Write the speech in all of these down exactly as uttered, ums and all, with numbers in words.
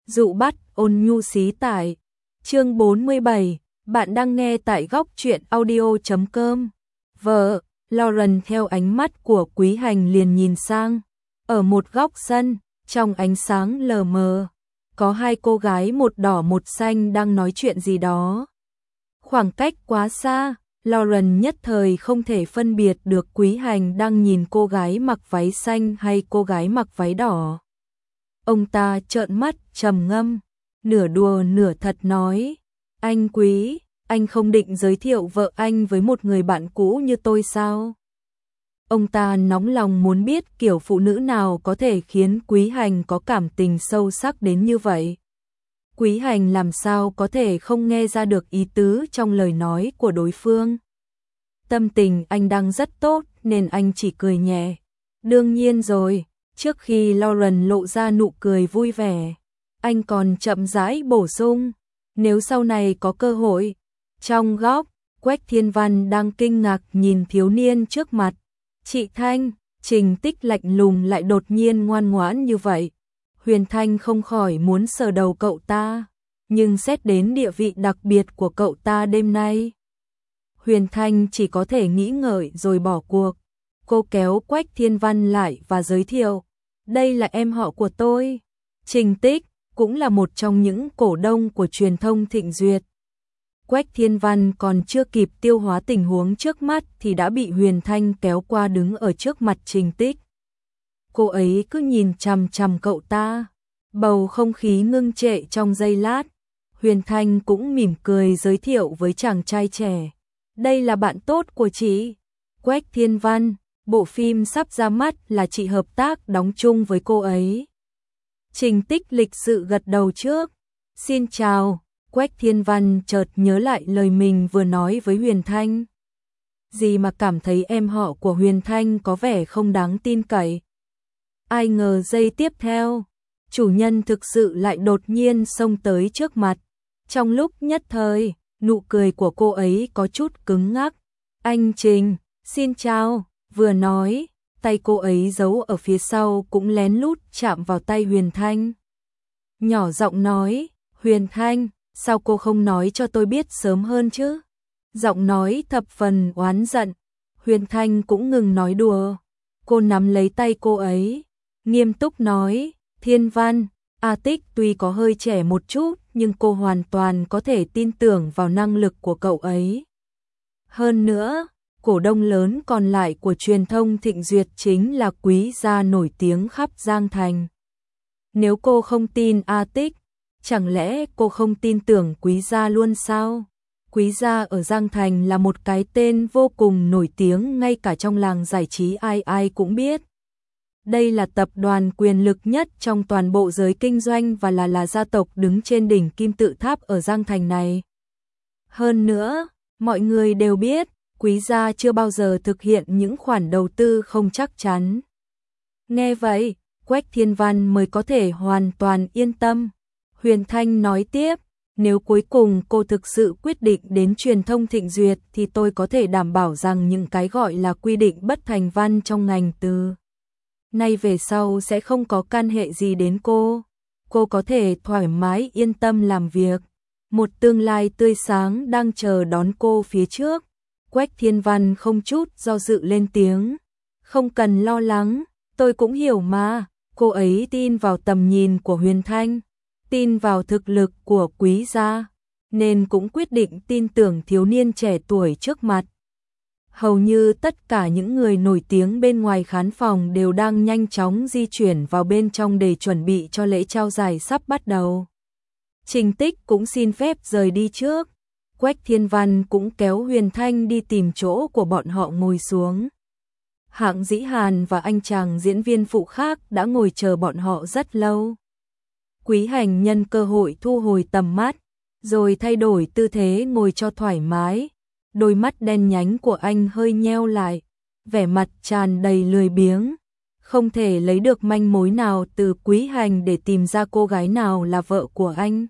Dụ bắt ôn nhu xí tải. Chương bốn mươi bảy, bạn đang nghe tại góc truyện audio chấm com. Vợ, Lauren theo ánh mắt của Quý Hành liền nhìn sang. Ở một góc sân, trong ánh sáng lờ mờ, có hai cô gái một đỏ một xanh đang nói chuyện gì đó. Khoảng cách quá xa, Lauren nhất thời không thể phân biệt được Quý Hành đang nhìn cô gái mặc váy xanh hay cô gái mặc váy đỏ. Ông ta trợn mắt trầm ngâm, nửa đùa nửa thật nói, anh Quý, anh không định giới thiệu vợ anh với một người bạn cũ như tôi sao? Ông ta nóng lòng muốn biết kiểu phụ nữ nào có thể khiến Quý Hành có cảm tình sâu sắc đến như vậy. Quý Hành làm sao có thể không nghe ra được ý tứ trong lời nói của đối phương. Tâm tình anh đang rất tốt nên anh chỉ cười nhẹ. Đương nhiên rồi, trước khi Lauren lộ ra nụ cười vui vẻ, anh còn chậm rãi bổ sung, nếu sau này có cơ hội. Trong góc, Quách Thiên Văn đang kinh ngạc nhìn thiếu niên trước mặt. Chị Thanh, Trình Tích lạnh lùng lại đột nhiên ngoan ngoãn như vậy. Huyền Thanh không khỏi muốn sờ đầu cậu ta, nhưng xét đến địa vị đặc biệt của cậu ta đêm nay, Huyền Thanh chỉ có thể nghĩ ngợi rồi bỏ cuộc. Cô kéo Quách Thiên Văn lại và giới thiệu, đây là em họ của tôi, Trình Tích, cũng là một trong những cổ đông của truyền thông Thịnh Duyệt. Quách Thiên Văn còn chưa kịp tiêu hóa tình huống trước mắt thì đã bị Huyền Thanh kéo qua đứng ở trước mặt Trình Tích. Cô ấy cứ nhìn chằm chằm cậu ta, bầu không khí ngưng trệ trong giây lát. Huyền Thanh cũng mỉm cười giới thiệu với chàng trai trẻ, đây là bạn tốt của chị, Quách Thiên Văn, bộ phim sắp ra mắt là chị hợp tác đóng chung với cô ấy. Trình Tích lịch sự gật đầu trước, xin chào. Quách Thiên Văn chợt nhớ lại lời mình vừa nói với Huyền Thanh. Gì mà cảm thấy em họ của Huyền Thanh có vẻ không đáng tin cậy. Ai ngờ giây tiếp theo, chủ nhân thực sự lại đột nhiên xông tới trước mặt. Trong lúc nhất thời, nụ cười của cô ấy có chút cứng ngắc. Anh Trình, xin chào, vừa nói, tay cô ấy giấu ở phía sau cũng lén lút chạm vào tay Huyền Thanh. Nhỏ giọng nói, Huyền Thanh, sao cô không nói cho tôi biết sớm hơn chứ? Giọng nói thập phần oán giận. Huyền Thanh cũng ngừng nói đùa. Cô nắm lấy tay cô ấy, nghiêm túc nói, Thiên Văn, A Tích tuy có hơi trẻ một chút nhưng cô hoàn toàn có thể tin tưởng vào năng lực của cậu ấy. Hơn nữa, cổ đông lớn còn lại của truyền thông Thịnh Duyệt chính là Quý gia nổi tiếng khắp Giang Thành. Nếu cô không tin A Tích, chẳng lẽ cô không tin tưởng Quý gia luôn sao? Quý gia ở Giang Thành là một cái tên vô cùng nổi tiếng, ngay cả trong làng giải trí ai ai cũng biết. Đây là tập đoàn quyền lực nhất trong toàn bộ giới kinh doanh và là là gia tộc đứng trên đỉnh kim tự tháp ở Giang Thành này. Hơn nữa, mọi người đều biết, Quý gia chưa bao giờ thực hiện những khoản đầu tư không chắc chắn. Nghe vậy, Quách Thiên Văn mới có thể hoàn toàn yên tâm. Huyền Thanh nói tiếp, nếu cuối cùng cô thực sự quyết định đến truyền thông Thịnh Duyệt thì tôi có thể đảm bảo rằng những cái gọi là quy định bất thành văn trong ngành từ nay về sau sẽ không có can hệ gì đến cô. Cô có thể thoải mái yên tâm làm việc. Một tương lai tươi sáng đang chờ đón cô phía trước. Quách Thiên Văn không chút do dự lên tiếng. Không cần lo lắng, tôi cũng hiểu mà. Cô ấy tin vào tầm nhìn của Huyền Thanh, tin vào thực lực của Quý gia, nên cũng quyết định tin tưởng thiếu niên trẻ tuổi trước mặt. Hầu như tất cả những người nổi tiếng bên ngoài khán phòng đều đang nhanh chóng di chuyển vào bên trong để chuẩn bị cho lễ trao giải sắp bắt đầu. Trình Tích cũng xin phép rời đi trước. Quách Thiên Văn cũng kéo Huyền Thanh đi tìm chỗ của bọn họ ngồi xuống. Hạng Dĩ Hàn và anh chàng diễn viên phụ khác đã ngồi chờ bọn họ rất lâu. Quý Hành nhân cơ hội thu hồi tầm mắt, rồi thay đổi tư thế ngồi cho thoải mái. Đôi mắt đen nhánh của anh hơi nheo lại, vẻ mặt tràn đầy lười biếng. Không thể lấy được manh mối nào từ Quý Hành để tìm ra cô gái nào là vợ của anh.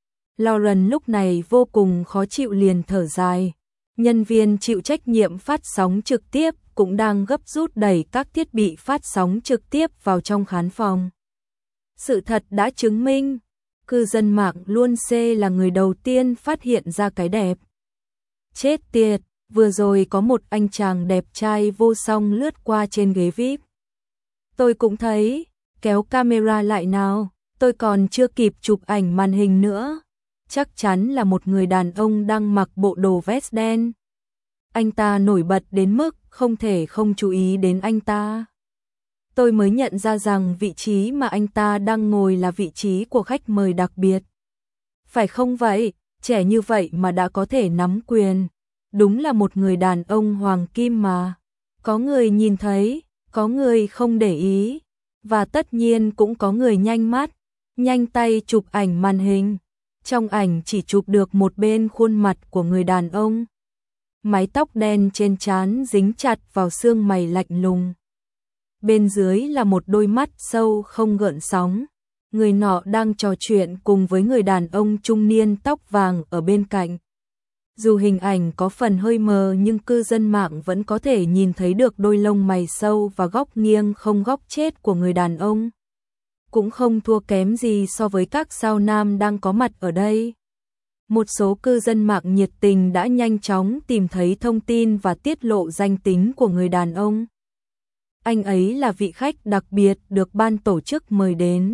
Lauren lúc này vô cùng khó chịu liền thở dài. Nhân viên chịu trách nhiệm phát sóng trực tiếp cũng đang gấp rút đẩy các thiết bị phát sóng trực tiếp vào trong khán phòng. Sự thật đã chứng minh, cư dân mạng luôn xê là người đầu tiên phát hiện ra cái đẹp. Chết tiệt, vừa rồi có một anh chàng đẹp trai vô song lướt qua trên ghế vi ai pi. Tôi cũng thấy, kéo camera lại nào, tôi còn chưa kịp chụp ảnh màn hình nữa. Chắc chắn là một người đàn ông đang mặc bộ đồ vest đen. Anh ta nổi bật đến mức không thể không chú ý đến anh ta. Tôi mới nhận ra rằng vị trí mà anh ta đang ngồi là vị trí của khách mời đặc biệt. Phải không vậy, trẻ như vậy mà đã có thể nắm quyền. Đúng là một người đàn ông hoàng kim mà. Có người nhìn thấy, có người không để ý. Và tất nhiên cũng có người nhanh mắt, nhanh tay chụp ảnh màn hình. Trong ảnh chỉ chụp được một bên khuôn mặt của người đàn ông. Mái tóc đen trên trán dính chặt vào xương mày lạnh lùng. Bên dưới là một đôi mắt sâu không gợn sóng. Người nọ đang trò chuyện cùng với người đàn ông trung niên tóc vàng ở bên cạnh. Dù hình ảnh có phần hơi mờ nhưng cư dân mạng vẫn có thể nhìn thấy được đôi lông mày sâu và góc nghiêng không góc chết của người đàn ông. Cũng không thua kém gì so với các sao nam đang có mặt ở đây. Một số cư dân mạng nhiệt tình đã nhanh chóng tìm thấy thông tin và tiết lộ danh tính của người đàn ông. Anh ấy là vị khách đặc biệt được ban tổ chức mời đến.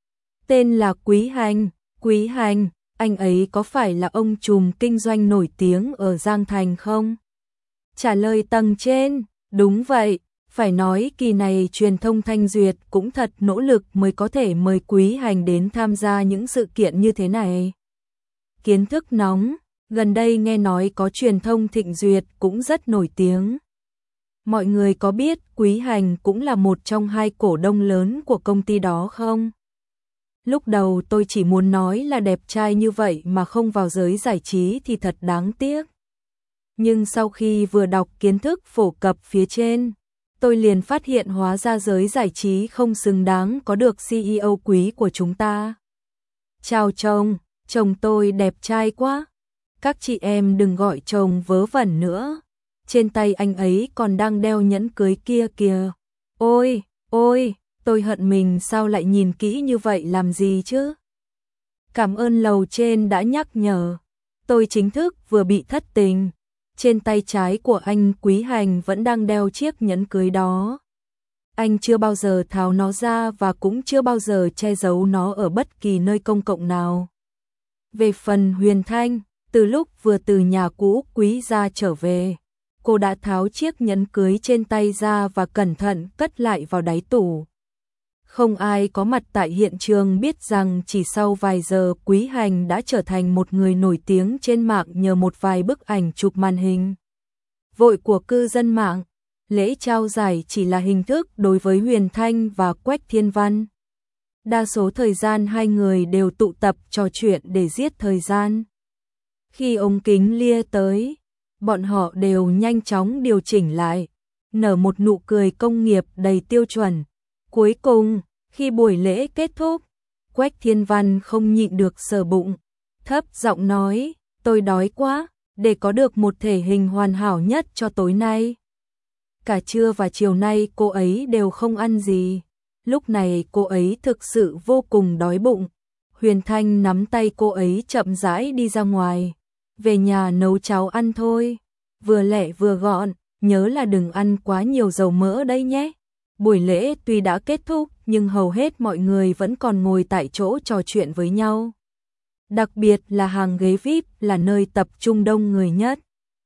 Tên là Quý Hành. Quý Hành, anh ấy có phải là ông trùm kinh doanh nổi tiếng ở Giang Thành không? Trả lời tầng trên, đúng vậy. Phải nói kỳ này truyền thông Thanh Duyệt cũng thật nỗ lực mới có thể mời Quý Hành đến tham gia những sự kiện như thế này. Kiến thức nóng, gần đây nghe nói có truyền thông Thịnh Duyệt cũng rất nổi tiếng. Mọi người có biết Quý Hành cũng là một trong hai cổ đông lớn của công ty đó không? Lúc đầu tôi chỉ muốn nói là đẹp trai như vậy mà không vào giới giải trí thì thật đáng tiếc. Nhưng sau khi vừa đọc kiến thức phổ cập phía trên, tôi liền phát hiện hóa ra giới giải trí không xứng đáng có được xê e ô quý của chúng ta. Chào chồng, chồng tôi đẹp trai quá. Các chị em đừng gọi chồng vớ vẩn nữa. Trên tay anh ấy còn đang đeo nhẫn cưới kia kìa. Ôi, ôi, tôi hận mình sao lại nhìn kỹ như vậy làm gì chứ? Cảm ơn lầu trên đã nhắc nhở. Tôi chính thức vừa bị thất tình. Trên tay trái của anh Quý Hành vẫn đang đeo chiếc nhẫn cưới đó. Anh chưa bao giờ tháo nó ra và cũng chưa bao giờ che giấu nó ở bất kỳ nơi công cộng nào. Về phần Huyền Thanh, từ lúc vừa từ nhà cũ Quý gia trở về, cô đã tháo chiếc nhẫn cưới trên tay ra và cẩn thận cất lại vào đáy tủ. Không ai có mặt tại hiện trường biết rằng chỉ sau vài giờ Quý Hành đã trở thành một người nổi tiếng trên mạng nhờ một vài bức ảnh chụp màn hình vội của cư dân mạng. Lễ trao giải chỉ là hình thức đối với Huyền Thanh và Quách Thiên Văn. Đa số thời gian hai người đều tụ tập trò chuyện để giết thời gian. Khi ống kính lia tới, bọn họ đều nhanh chóng điều chỉnh lại, nở một nụ cười công nghiệp đầy tiêu chuẩn. Cuối cùng, khi buổi lễ kết thúc, Quách Thiên Văn không nhịn được sờ bụng, thấp giọng nói, tôi đói quá, để có được một thể hình hoàn hảo nhất cho tối nay. Cả trưa và chiều nay cô ấy đều không ăn gì. Lúc này cô ấy thực sự vô cùng đói bụng. Huyền Thanh nắm tay cô ấy chậm rãi đi ra ngoài. Về nhà nấu cháo ăn thôi. Vừa lẹ vừa gọn, nhớ là đừng ăn quá nhiều dầu mỡ đấy nhé. Buổi lễ tuy đã kết thúc nhưng hầu hết mọi người vẫn còn ngồi tại chỗ trò chuyện với nhau. Đặc biệt là hàng ghế vi ai pi là nơi tập trung đông người nhất.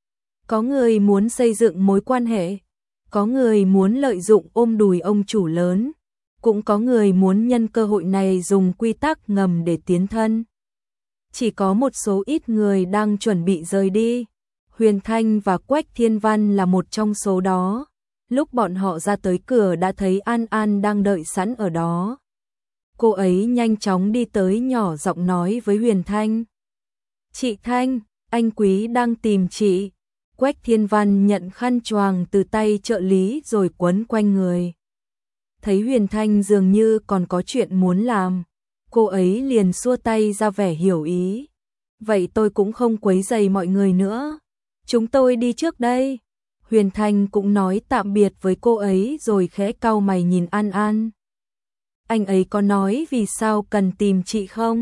Có người muốn xây dựng mối quan hệ, có người muốn lợi dụng ôm đùi ông chủ lớn, cũng có người muốn nhân cơ hội này dùng quy tắc ngầm để tiến thân. Chỉ có một số ít người đang chuẩn bị rời đi. Huyền Thanh và Quách Thiên Văn là một trong số đó. Lúc bọn họ ra tới cửa đã thấy An An đang đợi sẵn ở đó. Cô ấy nhanh chóng đi tới nhỏ giọng nói với Huyền Thanh. Chị Thanh, anh Quý đang tìm chị. Quách Thiên Văn nhận khăn choàng từ tay trợ lý rồi quấn quanh người. Thấy Huyền Thanh dường như còn có chuyện muốn làm, cô ấy liền xua tay ra vẻ hiểu ý. Vậy tôi cũng không quấy rầy mọi người nữa. Chúng tôi đi trước đây. Huyền Thanh cũng nói tạm biệt với cô ấy rồi khẽ cau mày nhìn An An. Anh ấy có nói vì sao cần tìm chị không?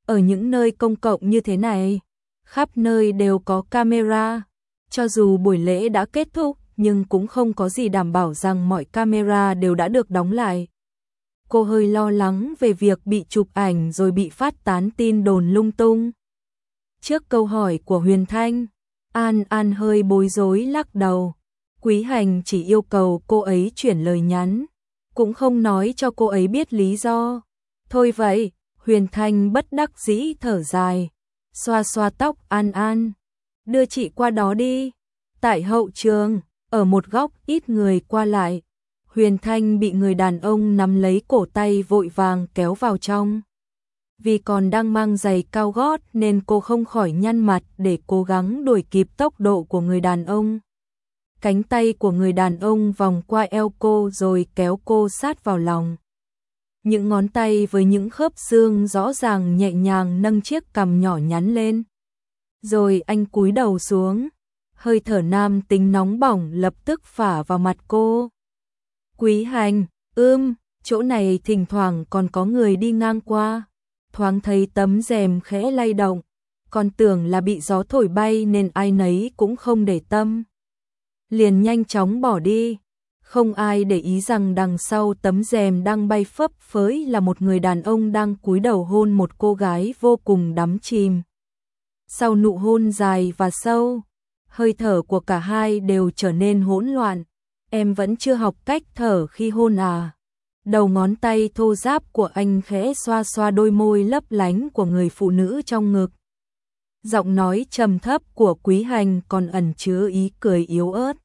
Ở những nơi công cộng như thế này, khắp nơi đều có camera. Cho dù buổi lễ đã kết thúc, nhưng cũng không có gì đảm bảo rằng mọi camera đều đã được đóng lại. Cô hơi lo lắng về việc bị chụp ảnh rồi bị phát tán tin đồn lung tung. Trước câu hỏi của Huyền Thanh, An An hơi bối rối lắc đầu. Quý Hành chỉ yêu cầu cô ấy chuyển lời nhắn, cũng không nói cho cô ấy biết lý do. Thôi vậy, Huyền Thanh bất đắc dĩ thở dài, xoa xoa tóc An An. Đưa chị qua đó đi. Tại hậu trường, ở một góc ít người qua lại, Huyền Thanh bị người đàn ông nắm lấy cổ tay vội vàng kéo vào trong. Vì còn đang mang giày cao gót nên cô không khỏi nhăn mặt để cố gắng đuổi kịp tốc độ của người đàn ông. Cánh tay của người đàn ông vòng qua eo cô rồi kéo cô sát vào lòng. Những ngón tay với những khớp xương rõ ràng nhẹ nhàng nâng chiếc cằm nhỏ nhắn lên. Rồi anh cúi đầu xuống, hơi thở nam tính nóng bỏng lập tức phả vào mặt cô. Quý Hành, ưm, chỗ này thỉnh thoảng còn có người đi ngang qua. Thoáng thấy tấm rèm khẽ lay động, còn tưởng là bị gió thổi bay nên ai nấy cũng không để tâm. Liền nhanh chóng bỏ đi, không ai để ý rằng đằng sau tấm rèm đang bay phấp phới là một người đàn ông đang cúi đầu hôn một cô gái vô cùng đắm chìm. Sau nụ hôn dài và sâu, hơi thở của cả hai đều trở nên hỗn loạn. Em vẫn chưa học cách thở khi hôn à? Đầu ngón tay thô ráp của anh khẽ xoa xoa đôi môi lấp lánh của người phụ nữ trong ngực. Giọng nói trầm thấp của Quý Hành còn ẩn chứa ý cười yếu ớt.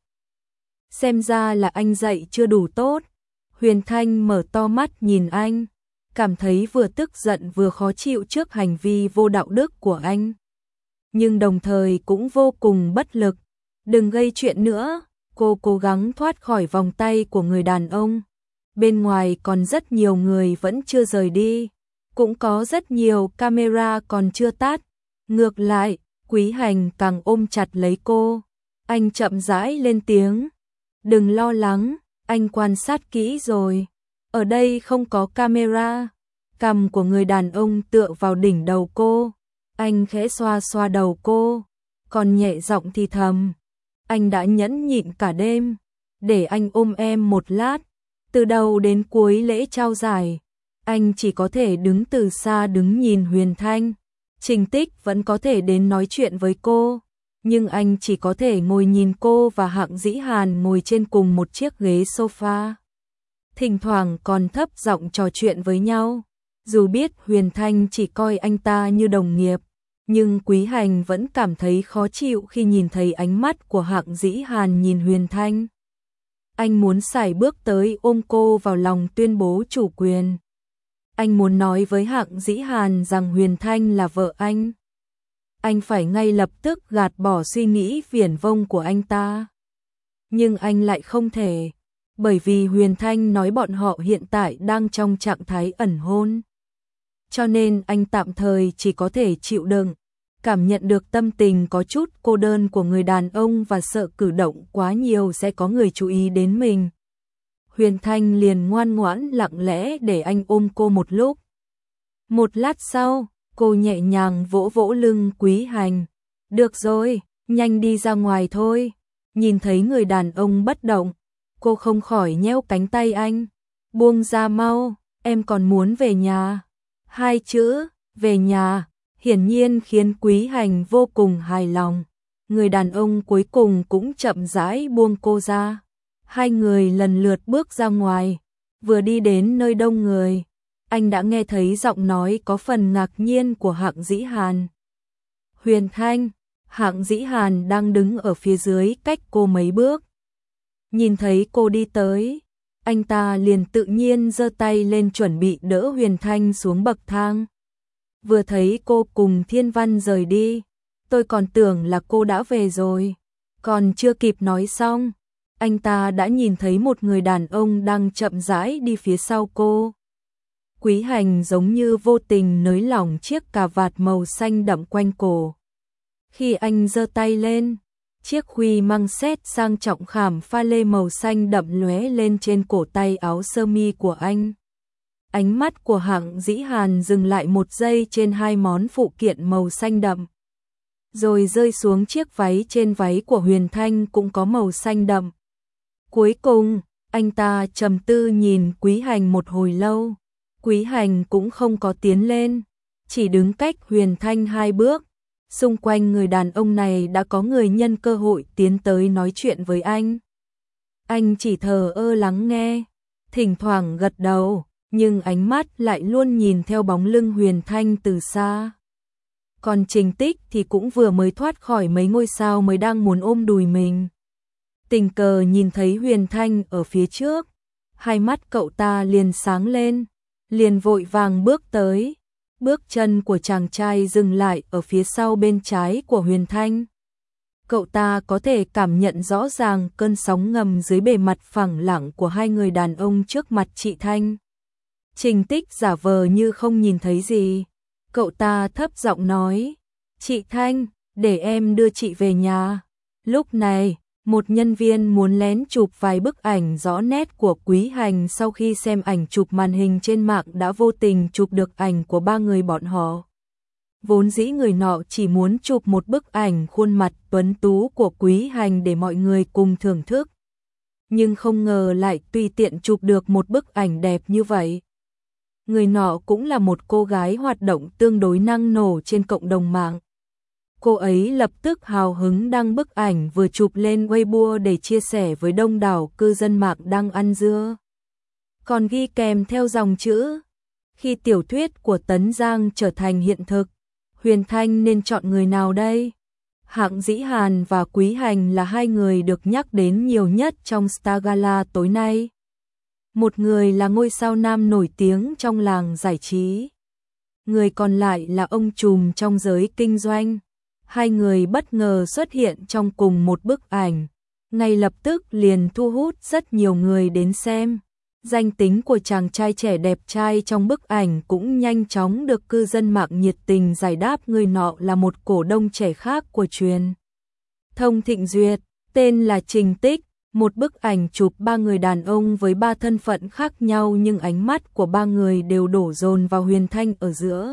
Xem ra là anh dạy chưa đủ tốt. Huyền Thanh mở to mắt nhìn anh, cảm thấy vừa tức giận vừa khó chịu trước hành vi vô đạo đức của anh. Nhưng đồng thời cũng vô cùng bất lực. Đừng gây chuyện nữa, cô cố gắng thoát khỏi vòng tay của người đàn ông. Bên ngoài còn rất nhiều người vẫn chưa rời đi, cũng có rất nhiều camera còn chưa tắt. Ngược lại, Quý Hành càng ôm chặt lấy cô. Anh chậm rãi lên tiếng. Đừng lo lắng, anh quan sát kỹ rồi. Ở đây không có camera. Cằm của người đàn ông tựa vào đỉnh đầu cô. Anh khẽ xoa xoa đầu cô, còn nhẹ giọng thì thầm. Anh đã nhẫn nhịn cả đêm, để anh ôm em một lát. Từ đầu đến cuối lễ trao giải, anh chỉ có thể đứng từ xa đứng nhìn Huyền Thanh. Trình Tích vẫn có thể đến nói chuyện với cô, nhưng anh chỉ có thể ngồi nhìn cô và Hạng Dĩ Hàn ngồi trên cùng một chiếc ghế sofa. Thỉnh thoảng còn thấp giọng trò chuyện với nhau. Dù biết Huyền Thanh chỉ coi anh ta như đồng nghiệp, nhưng Quý Hành vẫn cảm thấy khó chịu khi nhìn thấy ánh mắt của Hạng Dĩ Hàn nhìn Huyền Thanh. Anh muốn sải bước tới ôm cô vào lòng tuyên bố chủ quyền. Anh muốn nói với Hạng Dĩ Hàn rằng Huyền Thanh là vợ anh. Anh phải ngay lập tức gạt bỏ suy nghĩ viển vông của anh ta. Nhưng anh lại không thể, bởi vì Huyền Thanh nói bọn họ hiện tại đang trong trạng thái ẩn hôn. Cho nên anh tạm thời chỉ có thể chịu đựng, cảm nhận được tâm tình có chút cô đơn của người đàn ông và sợ cử động quá nhiều sẽ có người chú ý đến mình. Huyền Thanh liền ngoan ngoãn lặng lẽ để anh ôm cô một lúc. Một lát sau, cô nhẹ nhàng vỗ vỗ lưng Quý Hành. Được rồi, nhanh đi ra ngoài thôi. Nhìn thấy người đàn ông bất động, cô không khỏi nhéo cánh tay anh. Buông ra mau, em còn muốn về nhà. Hai chữ, về nhà, hiển nhiên khiến Quý Hành vô cùng hài lòng. Người đàn ông cuối cùng cũng chậm rãi buông cô ra. Hai người lần lượt bước ra ngoài, vừa đi đến nơi đông người, anh đã nghe thấy giọng nói có phần ngạc nhiên của Hạng Dĩ Hàn. Huyền Thanh, Hạng Dĩ Hàn đang đứng ở phía dưới cách cô mấy bước. Nhìn thấy cô đi tới, anh ta liền tự nhiên giơ tay lên chuẩn bị đỡ Huyền Thanh xuống bậc thang. Vừa thấy cô cùng Thiên Văn rời đi, tôi còn tưởng là cô đã về rồi. Còn chưa kịp nói xong, anh ta đã nhìn thấy một người đàn ông đang chậm rãi đi phía sau cô. Quý Hành giống như vô tình nới lỏng chiếc cà vạt màu xanh đậm quanh cổ. Khi anh giơ tay lên, chiếc khuy măng xét sang trọng khảm pha lê màu xanh đậm lóe lên trên cổ tay áo sơ mi của anh. Ánh mắt của Hạng Dĩ Hàn dừng lại một giây trên hai món phụ kiện màu xanh đậm, rồi rơi xuống chiếc váy trên váy của Huyền Thanh cũng có màu xanh đậm. Cuối cùng, anh ta trầm tư nhìn Quý Hành một hồi lâu. Quý Hành cũng không có tiến lên, chỉ đứng cách Huyền Thanh hai bước. Xung quanh người đàn ông này đã có người nhân cơ hội tiến tới nói chuyện với anh. Anh chỉ thờ ơ lắng nghe, thỉnh thoảng gật đầu, nhưng ánh mắt lại luôn nhìn theo bóng lưng Huyền Thanh từ xa. Còn Trình Tích thì cũng vừa mới thoát khỏi mấy ngôi sao mới đang muốn ôm đùi mình. Tình cờ nhìn thấy Huyền Thanh ở phía trước, hai mắt cậu ta liền sáng lên, liền vội vàng bước tới. Bước chân của chàng trai dừng lại ở phía sau bên trái của Huyền Thanh. Cậu ta có thể cảm nhận rõ ràng cơn sóng ngầm dưới bề mặt phẳng lặng của hai người đàn ông trước mặt chị Thanh. Trình Tích giả vờ như không nhìn thấy gì. Cậu ta thấp giọng nói, chị Thanh, để em đưa chị về nhà. Lúc này, một nhân viên muốn lén chụp vài bức ảnh rõ nét của Quý Hành sau khi xem ảnh chụp màn hình trên mạng đã vô tình chụp được ảnh của ba người bọn họ. Vốn dĩ người nọ chỉ muốn chụp một bức ảnh khuôn mặt tuấn tú của Quý Hành để mọi người cùng thưởng thức. Nhưng không ngờ lại tùy tiện chụp được một bức ảnh đẹp như vậy. Người nọ cũng là một cô gái hoạt động tương đối năng nổ trên cộng đồng mạng. Cô ấy lập tức hào hứng đăng bức ảnh vừa chụp lên Weibo để chia sẻ với đông đảo cư dân mạng đang ăn dưa. Còn ghi kèm theo dòng chữ, khi tiểu thuyết của Tấn Giang trở thành hiện thực, Huyền Thanh nên chọn người nào đây? Hạng Dĩ Hàn và Quý Hành là hai người được nhắc đến nhiều nhất trong Star Gala tối nay. Một người là ngôi sao nam nổi tiếng trong làng giải trí. Người còn lại là ông trùm trong giới kinh doanh. Hai người bất ngờ xuất hiện trong cùng một bức ảnh, ngay lập tức liền thu hút rất nhiều người đến xem. Danh tính của chàng trai trẻ đẹp trai trong bức ảnh cũng nhanh chóng được cư dân mạng nhiệt tình giải đáp. Người nọ là một cổ đông trẻ khác của truyền thông Thịnh Duyệt, tên là Trình Tích. Một bức ảnh chụp ba người đàn ông với ba thân phận khác nhau, nhưng ánh mắt của ba người đều đổ dồn vào Huyền Thanh ở giữa.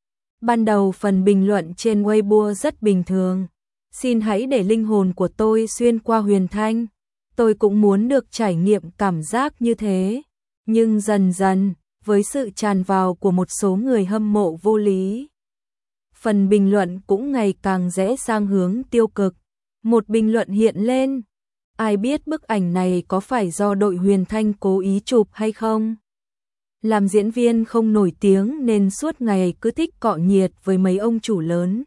Ban đầu phần bình luận trên Weibo rất bình thường. Xin hãy để linh hồn của tôi xuyên qua Huyền Thanh. Tôi cũng muốn được trải nghiệm cảm giác như thế. Nhưng dần dần, với sự tràn vào của một số người hâm mộ vô lý, phần bình luận cũng ngày càng rẽ sang hướng tiêu cực. Một bình luận hiện lên, ai biết bức ảnh này có phải do đội Huyền Thanh cố ý chụp hay không? Làm diễn viên không nổi tiếng nên suốt ngày cứ thích cọ nhiệt với mấy ông chủ lớn.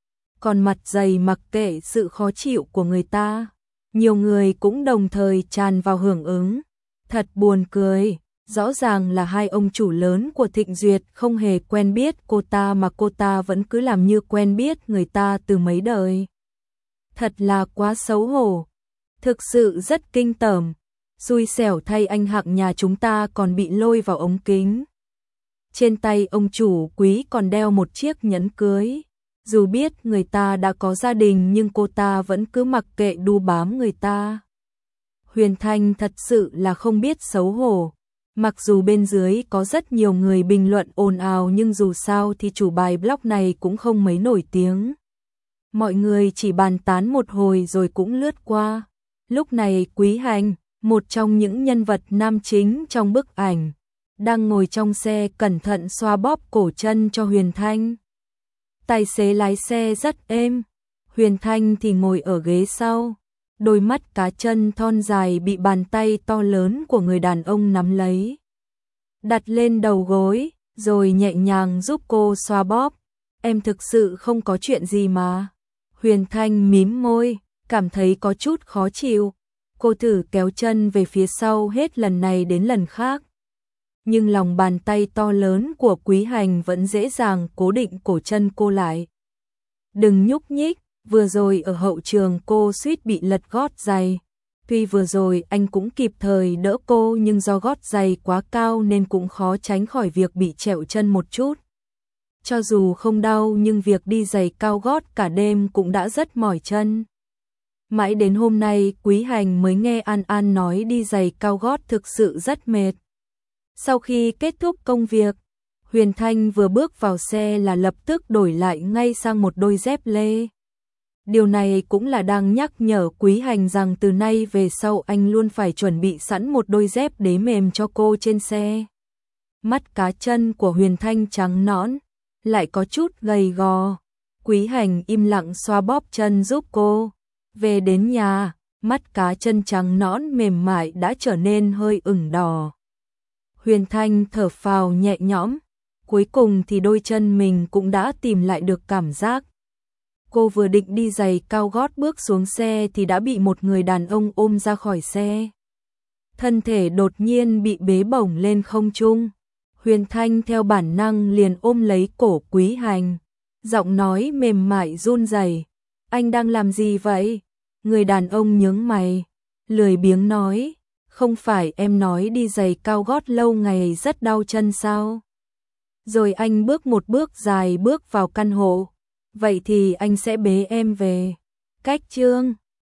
Còn mặt dày mặc kệ sự khó chịu của người ta. Nhiều người cũng đồng thời tràn vào hưởng ứng. Thật buồn cười, rõ ràng là hai ông chủ lớn của Thịnh Duyệt không hề quen biết cô ta mà cô ta vẫn cứ làm như quen biết người ta từ mấy đời. Thật là quá xấu hổ. Thực sự rất kinh tởm. Xui xẻo thay anh Hạng nhà chúng ta còn bị lôi vào ống kính. Trên tay ông chủ Quý còn đeo một chiếc nhẫn cưới. Dù biết người ta đã có gia đình nhưng cô ta vẫn cứ mặc kệ đu bám người ta. Huyền Thanh thật sự là không biết xấu hổ. Mặc dù bên dưới có rất nhiều người bình luận ồn ào nhưng dù sao thì chủ bài blog này cũng không mấy nổi tiếng. Mọi người chỉ bàn tán một hồi rồi cũng lướt qua. Lúc này Quý Hành, một trong những nhân vật nam chính trong bức ảnh, đang ngồi trong xe cẩn thận xoa bóp cổ chân cho Huyền Thanh. Tài xế lái xe rất êm, Huyền Thanh thì ngồi ở ghế sau, đôi mắt cá chân thon dài bị bàn tay to lớn của người đàn ông nắm lấy, đặt lên đầu gối, rồi nhẹ nhàng giúp cô xoa bóp. Em thực sự không có chuyện gì mà. Huyền Thanh mím môi, cảm thấy có chút khó chịu. Cô thử kéo chân về phía sau hết lần này đến lần khác. Nhưng lòng bàn tay to lớn của Quý Hành vẫn dễ dàng cố định cổ chân cô lại. Đừng nhúc nhích, vừa rồi ở hậu trường cô suýt bị lật gót giày. Tuy vừa rồi anh cũng kịp thời đỡ cô nhưng do gót giày quá cao nên cũng khó tránh khỏi việc bị trẹo chân một chút. Cho dù không đau nhưng việc đi giày cao gót cả đêm cũng đã rất mỏi chân. Mãi đến hôm nay Quý Hành mới nghe An An nói đi giày cao gót thực sự rất mệt. Sau khi kết thúc công việc, Huyền Thanh vừa bước vào xe là lập tức đổi lại ngay sang một đôi dép lê. Điều này cũng là đang nhắc nhở Quý Hành rằng từ nay về sau anh luôn phải chuẩn bị sẵn một đôi dép đế mềm cho cô trên xe. Mắt cá chân của Huyền Thanh trắng nõn, lại có chút gầy gò. Quý Hành im lặng xoa bóp chân giúp cô. Về đến nhà, mắt cá chân trắng nõn mềm mại đã trở nên hơi ửng đỏ. Huyền Thanh thở phào nhẹ nhõm, cuối cùng thì đôi chân mình cũng đã tìm lại được cảm giác. Cô vừa định đi giày cao gót bước xuống xe thì đã bị một người đàn ông ôm ra khỏi xe. Thân thể đột nhiên bị bế bổng lên không trung. Huyền Thanh theo bản năng liền ôm lấy cổ Quý Hành. Giọng nói mềm mại run rẩy. Anh đang làm gì vậy? Người đàn ông nhướng mày, lười biếng nói. Không phải em nói đi giày cao gót lâu ngày rất đau chân sao? Rồi anh bước một bước dài bước vào căn hộ. Vậy thì anh sẽ bế em về. Cách chương